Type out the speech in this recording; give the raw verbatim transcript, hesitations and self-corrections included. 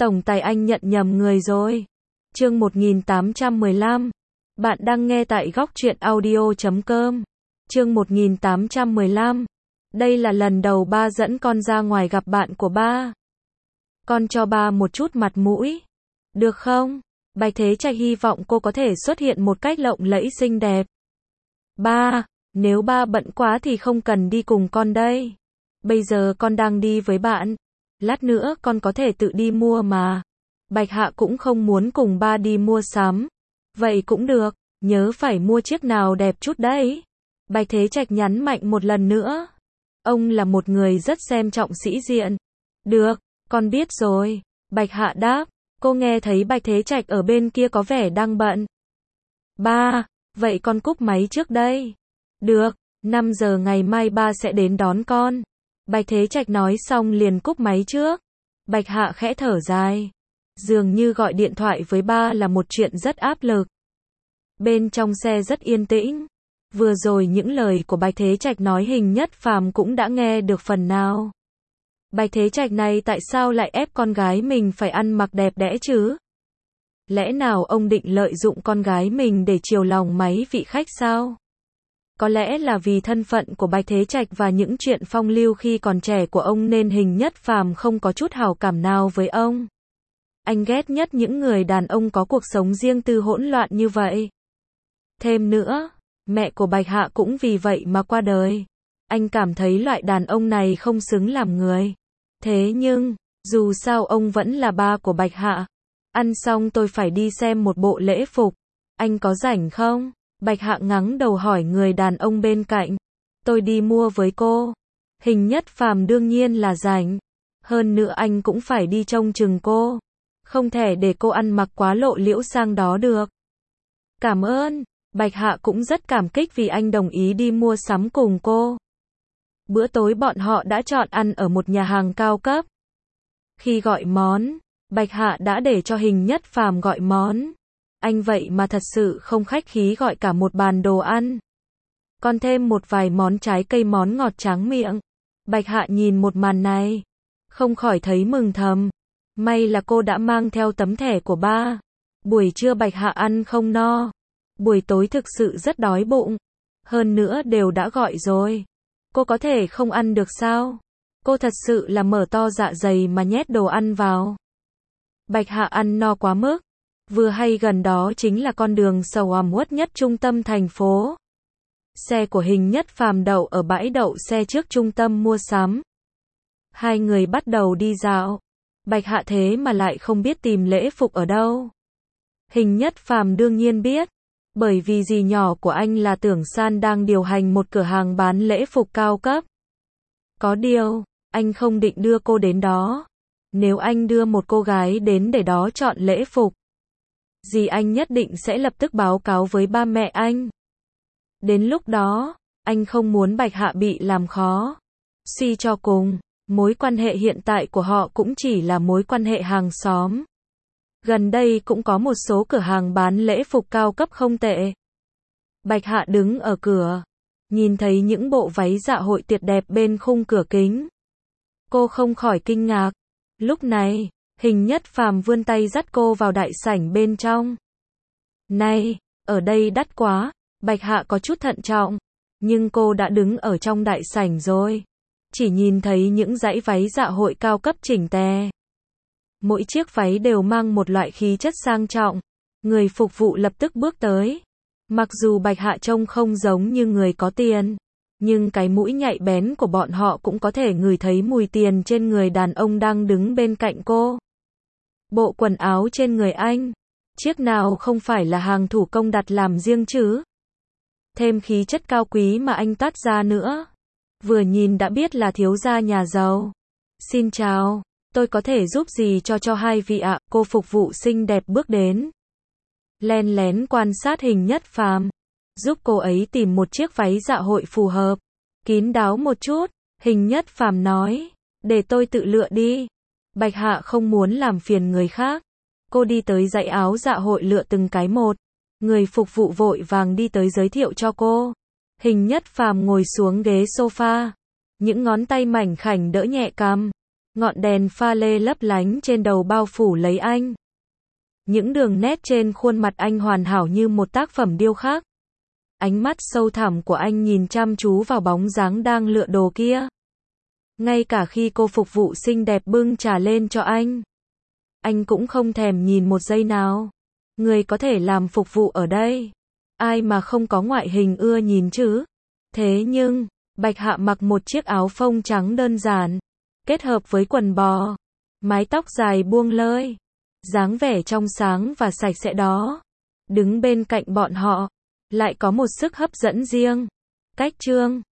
Tổng tài anh nhận nhầm người rồi. Chương một nghìn tám trăm mười lăm. Bạn đang nghe tại góc truyện audio chấm com. Chương một nghìn tám trăm mười lăm. Đây là lần đầu ba dẫn con ra ngoài gặp bạn của ba. Con cho ba một chút mặt mũi. Được không? Bạch Thế Trạch hy vọng cô có thể xuất hiện một cách lộng lẫy xinh đẹp. Ba, nếu ba bận quá thì không cần đi cùng con đây. Bây giờ con đang đi với bạn. Lát nữa con có thể tự đi mua mà. Bạch Hạ cũng không muốn cùng ba đi mua sắm. Vậy cũng được, nhớ phải mua chiếc nào đẹp chút đấy. Bạch Thế Trạch nhấn mạnh một lần nữa. Ông là một người rất xem trọng sĩ diện. Được, con biết rồi. Bạch Hạ đáp. Cô nghe thấy Bạch Thế Trạch ở bên kia có vẻ đang bận. Ba, vậy con cúp máy trước đây. Được, năm giờ ngày mai ba sẽ đến đón con. Bạch Thế Trạch nói xong liền cúp máy trước. Bạch Hạ khẽ thở dài. Dường như gọi điện thoại với ba là một chuyện rất áp lực. Bên trong xe rất yên tĩnh. Vừa rồi những lời của Bạch Thế Trạch nói Hình Nhất Phàm cũng đã nghe được phần nào. Bạch Thế Trạch này tại sao lại ép con gái mình phải ăn mặc đẹp đẽ chứ? Lẽ nào ông định lợi dụng con gái mình để chiều lòng mấy vị khách sao? Có lẽ là vì thân phận của Bạch Thế Trạch và những chuyện phong lưu khi còn trẻ của ông nên Hình Nhất Phàm không có chút hảo cảm nào với ông. Anh ghét nhất những người đàn ông có cuộc sống riêng tư hỗn loạn như vậy. Thêm nữa, mẹ của Bạch Hạ cũng vì vậy mà qua đời. Anh cảm thấy loại đàn ông này không xứng làm người. Thế nhưng, dù sao ông vẫn là ba của Bạch Hạ. Ăn xong tôi phải đi xem một bộ lễ phục. Anh có rảnh không? Bạch Hạ ngắng đầu hỏi người đàn ông bên cạnh. Tôi đi mua với cô. Hình Nhất Phàm đương nhiên là rảnh. Hơn nữa anh cũng phải đi trông chừng cô. Không thể để cô ăn mặc quá lộ liễu sang đó được. Cảm ơn. Bạch Hạ cũng rất cảm kích vì anh đồng ý đi mua sắm cùng cô. Bữa tối bọn họ đã chọn ăn ở một nhà hàng cao cấp. Khi gọi món, Bạch Hạ đã để cho Hình Nhất Phàm gọi món. Anh vậy mà thật sự không khách khí gọi cả một bàn đồ ăn. Còn thêm một vài món trái cây món ngọt tráng miệng. Bạch Hạ nhìn một màn này, không khỏi thấy mừng thầm. May là cô đã mang theo tấm thẻ của ba. Buổi trưa Bạch Hạ ăn không no. Buổi tối thực sự rất đói bụng. Hơn nữa đều đã gọi rồi. Cô có thể không ăn được sao? Cô thật sự là mở to dạ dày mà nhét đồ ăn vào. Bạch Hạ ăn no quá mức. Vừa hay gần đó chính là con đường sầu ẩm uất nhất trung tâm thành phố. Xe của Hình Nhất Phàm đậu ở bãi đậu xe trước trung tâm mua sắm. Hai người bắt đầu đi dạo. Bạch Hạ thế mà lại không biết tìm lễ phục ở đâu. Hình Nhất Phàm đương nhiên biết. Bởi vì dì nhỏ của anh là Tưởng San đang điều hành một cửa hàng bán lễ phục cao cấp. Có điều, anh không định đưa cô đến đó. Nếu anh đưa một cô gái đến để đó chọn lễ phục, dì anh nhất định sẽ lập tức báo cáo với ba mẹ anh. Đến lúc đó, anh không muốn Bạch Hạ bị làm khó. Suy cho cùng, mối quan hệ hiện tại của họ cũng chỉ là mối quan hệ hàng xóm. Gần đây cũng có một số cửa hàng bán lễ phục cao cấp không tệ. Bạch Hạ đứng ở cửa, nhìn thấy những bộ váy dạ hội tuyệt đẹp bên khung cửa kính. Cô không khỏi kinh ngạc. Lúc này, Hình Nhất Phàm vươn tay dắt cô vào đại sảnh bên trong. Này, ở đây đắt quá. Bạch Hạ có chút thận trọng. Nhưng cô đã đứng ở trong đại sảnh rồi. Chỉ nhìn thấy những dãy váy dạ hội cao cấp chỉnh tề. Mỗi chiếc váy đều mang một loại khí chất sang trọng. Người phục vụ lập tức bước tới. Mặc dù Bạch Hạ trông không giống như người có tiền, nhưng cái mũi nhạy bén của bọn họ cũng có thể ngửi thấy mùi tiền trên người đàn ông đang đứng bên cạnh cô. Bộ quần áo trên người anh, chiếc nào không phải là hàng thủ công đặt làm riêng chứ? Thêm khí chất cao quý mà anh toát ra nữa. Vừa nhìn đã biết là thiếu gia nhà giàu. Xin chào. Tôi có thể giúp gì cho cho hai vị ạ? Cô phục vụ xinh đẹp bước đến. Len lén quan sát Hình Nhất Phàm. Giúp cô ấy tìm một chiếc váy dạ hội phù hợp. Kín đáo một chút. Hình Nhất Phàm nói. Để tôi tự lựa đi. Bạch Hạ không muốn làm phiền người khác. Cô đi tới dãy áo dạ hội lựa từng cái một. Người phục vụ vội vàng đi tới giới thiệu cho cô. Hình Nhất Phàm ngồi xuống ghế sofa. Những ngón tay mảnh khảnh đỡ nhẹ cằm. Ngọn đèn pha lê lấp lánh trên đầu bao phủ lấy anh. Những đường nét trên khuôn mặt anh hoàn hảo như một tác phẩm điêu khắc. Ánh mắt sâu thẳm của anh nhìn chăm chú vào bóng dáng đang lựa đồ kia. Ngay cả khi cô phục vụ xinh đẹp bưng trà lên cho anh, anh cũng không thèm nhìn một giây nào. Người có thể làm phục vụ ở đây, ai mà không có ngoại hình ưa nhìn chứ. Thế nhưng, Bạch Hạ mặc một chiếc áo phông trắng đơn giản, kết hợp với quần bò, mái tóc dài buông lơi, dáng vẻ trong sáng và sạch sẽ đó, đứng bên cạnh bọn họ, lại có một sức hấp dẫn riêng. Cách Trương